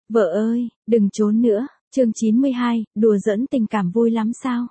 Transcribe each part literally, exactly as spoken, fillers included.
Vợ ơi, đừng trốn nữa, chương chín mươi hai, đùa giỡn tình cảm vui lắm sao?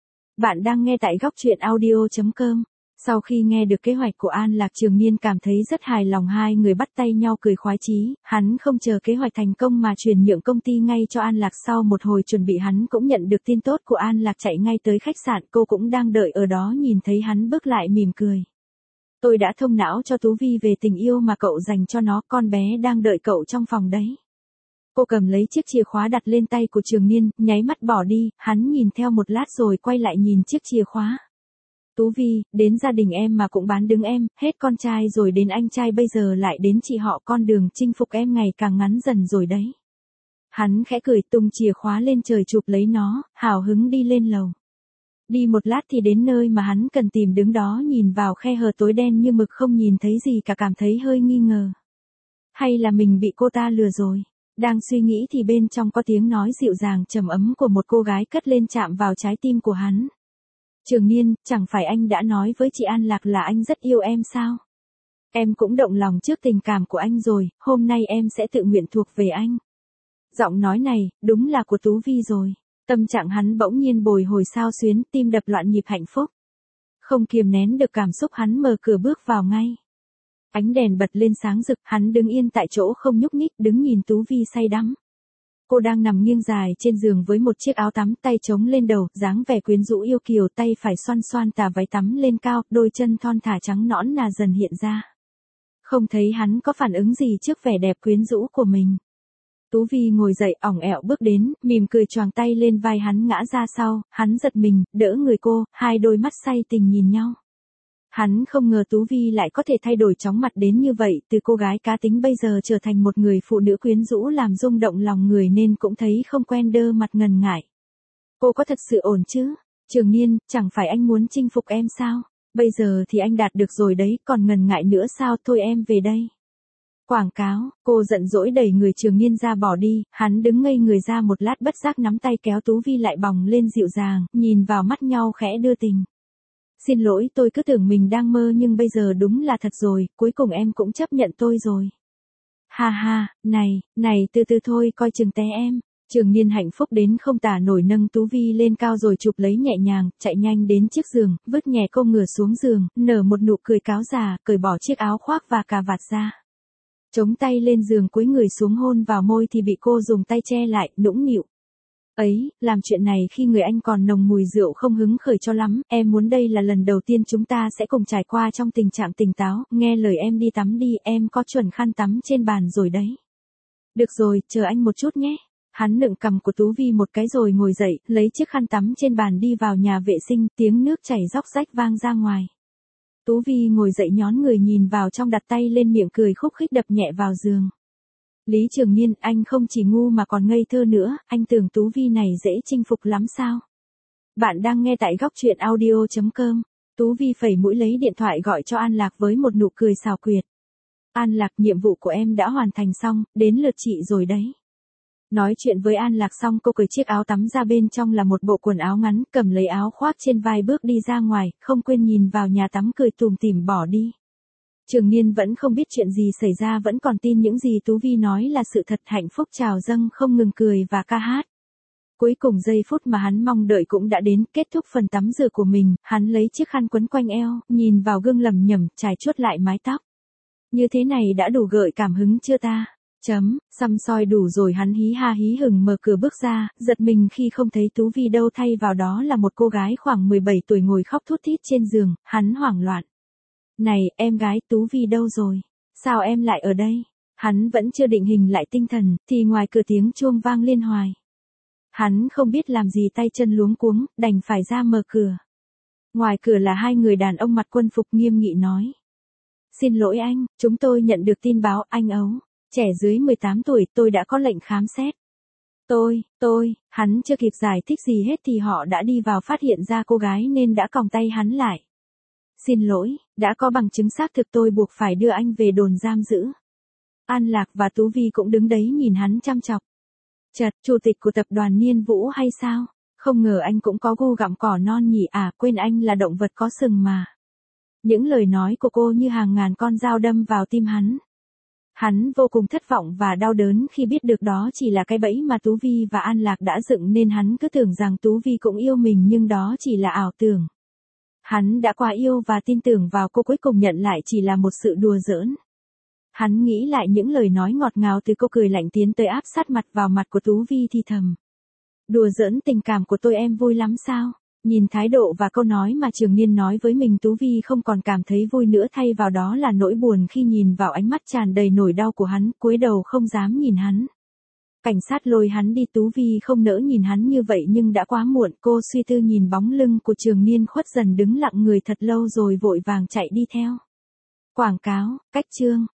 Bạn đang nghe tại góc truyện audio chấm com. Sau khi nghe được kế hoạch của An Lạc, Trường Niên cảm thấy rất hài lòng, hai người bắt tay nhau cười khoái chí, hắn không chờ kế hoạch thành công mà chuyển nhượng công ty ngay cho An Lạc. Sau một hồi chuẩn bị hắn cũng nhận được tin tốt của An Lạc, chạy ngay tới khách sạn, cô cũng đang đợi ở đó, nhìn thấy hắn bước lại mỉm cười. Tôi đã thông não cho Tú Vi về tình yêu mà cậu dành cho nó, con bé đang đợi cậu trong phòng đấy. Cô cầm lấy chiếc chìa khóa đặt lên tay của Trường Niên, nháy mắt bỏ đi, hắn nhìn theo một lát rồi quay lại nhìn chiếc chìa khóa. Tú Vi, đến gia đình em mà cũng bán đứng em, hết con trai rồi đến anh trai bây giờ lại đến chị họ, con đường chinh phục em ngày càng ngắn dần rồi đấy. Hắn khẽ cười, tung chìa khóa lên trời chụp lấy nó, hào hứng đi lên lầu. Đi một lát thì đến nơi mà hắn cần tìm, đứng đó nhìn vào khe hở tối đen như mực, không nhìn thấy gì cả, cảm thấy hơi nghi ngờ. Hay là mình bị cô ta lừa rồi? Đang suy nghĩ thì bên trong có tiếng nói dịu dàng trầm ấm của một cô gái cất lên, chạm vào trái tim của hắn. Trường Niên, chẳng phải anh đã nói với chị An Lạc là anh rất yêu em sao? Em cũng động lòng trước tình cảm của anh rồi, hôm nay em sẽ tự nguyện thuộc về anh. Giọng nói này, đúng là của Tú Vi rồi. Tâm trạng hắn bỗng nhiên bồi hồi xao xuyến, tim đập loạn nhịp hạnh phúc. Không kiềm nén được cảm xúc, hắn mở cửa bước vào ngay. Ánh đèn bật lên sáng rực, hắn đứng yên tại chỗ không nhúc nhích, đứng nhìn Tú Vi say đắm. Cô đang nằm nghiêng dài trên giường với một chiếc áo tắm, tay chống lên đầu, dáng vẻ quyến rũ yêu kiều, tay phải xoăn xoăn tà váy tắm lên cao, đôi chân thon thả trắng nõn nà dần hiện ra. Không thấy hắn có phản ứng gì trước vẻ đẹp quyến rũ của mình. Tú Vi ngồi dậy, ỏng ẹo bước đến, mỉm cười choàng tay lên vai hắn, ngã ra sau, hắn giật mình, đỡ người cô, hai đôi mắt say tình nhìn nhau. Hắn không ngờ Tú Vi lại có thể thay đổi chóng mặt đến như vậy, từ cô gái cá tính bây giờ trở thành một người phụ nữ quyến rũ làm rung động lòng người, nên cũng thấy không quen, đơ mặt ngần ngại. Cô có thật sự ổn chứ? Trường Niên, chẳng phải anh muốn chinh phục em sao? Bây giờ thì anh đạt được rồi đấy, còn ngần ngại nữa sao? Thôi em về đây. Quảng cáo, cô giận dỗi đẩy người Trường Niên ra bỏ đi, hắn đứng ngây người ra một lát, bất giác nắm tay kéo Tú Vi lại bồng lên dịu dàng, nhìn vào mắt nhau khẽ đưa tình. Xin lỗi, tôi cứ tưởng mình đang mơ, nhưng bây giờ đúng là thật rồi, cuối cùng em cũng chấp nhận tôi rồi. Ha ha, này, này từ từ thôi, coi chừng té em. Trường Niên hạnh phúc đến không tả nổi, nâng Tú Vi lên cao rồi chụp lấy nhẹ nhàng, chạy nhanh đến chiếc giường, vứt nhẹ cô ngửa xuống giường, nở một nụ cười cáo già, cởi bỏ chiếc áo khoác và cà vạt ra. Chống tay lên giường, cúi người xuống hôn vào môi thì bị cô dùng tay che lại, nũng nịu. Ấy, làm chuyện này khi người anh còn nồng mùi rượu không hứng khởi cho lắm, em muốn đây là lần đầu tiên chúng ta sẽ cùng trải qua trong tình trạng tỉnh táo, nghe lời em đi tắm đi, em có chuẩn khăn tắm trên bàn rồi đấy. Được rồi, chờ anh một chút nhé. Hắn nựng cằm của Tú Vi một cái rồi ngồi dậy, lấy chiếc khăn tắm trên bàn đi vào nhà vệ sinh, tiếng nước chảy róc rách vang ra ngoài. Tú Vi ngồi dậy nhón người nhìn vào trong, đặt tay lên miệng cười khúc khích đập nhẹ vào giường. Lý Trường Niên, anh không chỉ ngu mà còn ngây thơ nữa, anh tưởng Tú Vi này dễ chinh phục lắm sao? Bạn đang nghe tại góc truyện audio chấm com. Tú Vi phẩy mũi lấy điện thoại gọi cho An Lạc với một nụ cười xảo quyệt. An Lạc, nhiệm vụ của em đã hoàn thành xong, đến lượt chị rồi đấy. Nói chuyện với An Lạc xong, cô cởi chiếc áo tắm ra, bên trong là một bộ quần áo ngắn, cầm lấy áo khoác trên vai bước đi ra ngoài, không quên nhìn vào nhà tắm, cười tủm tỉm bỏ đi. Trường Niên vẫn không biết chuyện gì xảy ra, vẫn còn tin những gì Tú Vi nói là sự thật, hạnh phúc trào dâng không ngừng cười và ca hát. Cuối cùng giây phút mà hắn mong đợi cũng đã đến, kết thúc phần tắm rửa của mình, hắn lấy chiếc khăn quấn quanh eo, nhìn vào gương lẩm nhẩm, chải chuốt lại mái tóc. Như thế này đã đủ gợi cảm hứng chưa ta? Chấm, xăm soi đủ rồi, hắn hí ha hí hửng mở cửa bước ra, giật mình khi không thấy Tú Vi đâu, thay vào đó là một cô gái khoảng mười bảy tuổi ngồi khóc thút thít trên giường, hắn hoảng loạn. Này, em gái, Tú Vi đâu rồi? Sao em lại ở đây? Hắn vẫn chưa định hình lại tinh thần, thì ngoài cửa tiếng chuông vang liên hoài. Hắn không biết làm gì, tay chân luống cuống, đành phải ra mở cửa. Ngoài cửa là hai người đàn ông mặc quân phục nghiêm nghị nói. Xin lỗi anh, chúng tôi nhận được tin báo, anh Ấu, trẻ dưới mười tám tuổi, tôi đã có lệnh khám xét. Tôi, tôi, hắn chưa kịp giải thích gì hết thì họ đã đi vào, phát hiện ra cô gái nên đã còng tay hắn lại. Xin lỗi, đã có bằng chứng xác thực, tôi buộc phải đưa anh về đồn giam giữ. An Lạc và Tú Vi cũng đứng đấy nhìn hắn chăm chọc. Chật, chủ tịch của tập đoàn Niên Vũ hay sao? Không ngờ anh cũng có gu gặm cỏ non nhỉ, à, quên anh là động vật có sừng mà. Những lời nói của cô như hàng ngàn con dao đâm vào tim hắn. Hắn vô cùng thất vọng và đau đớn khi biết được đó chỉ là cái bẫy mà Tú Vi và An Lạc đã dựng nên hắn cứ tưởng rằng Tú Vi cũng yêu mình nhưng đó chỉ là ảo tưởng. Hắn đã quá yêu và tin tưởng vào cô cuối cùng nhận lại chỉ là một sự đùa giỡn. Hắn nghĩ lại những lời nói ngọt ngào từ cô cười lạnh tiến tới áp sát mặt vào mặt của Tú Vi thì thầm. Đùa giỡn tình cảm của tôi em vui lắm sao? Nhìn thái độ và câu nói mà Trường Niên nói với mình Tú Vi không còn cảm thấy vui nữa thay vào đó là nỗi buồn khi nhìn vào ánh mắt tràn đầy nỗi đau của hắn, cúi đầu không dám nhìn hắn. Cảnh sát lôi hắn đi Tú Vi không nỡ nhìn hắn như vậy nhưng đã quá muộn cô suy tư nhìn bóng lưng của Trường Niên khuất dần đứng lặng người thật lâu rồi vội vàng chạy đi theo. Quảng cáo, cách chương.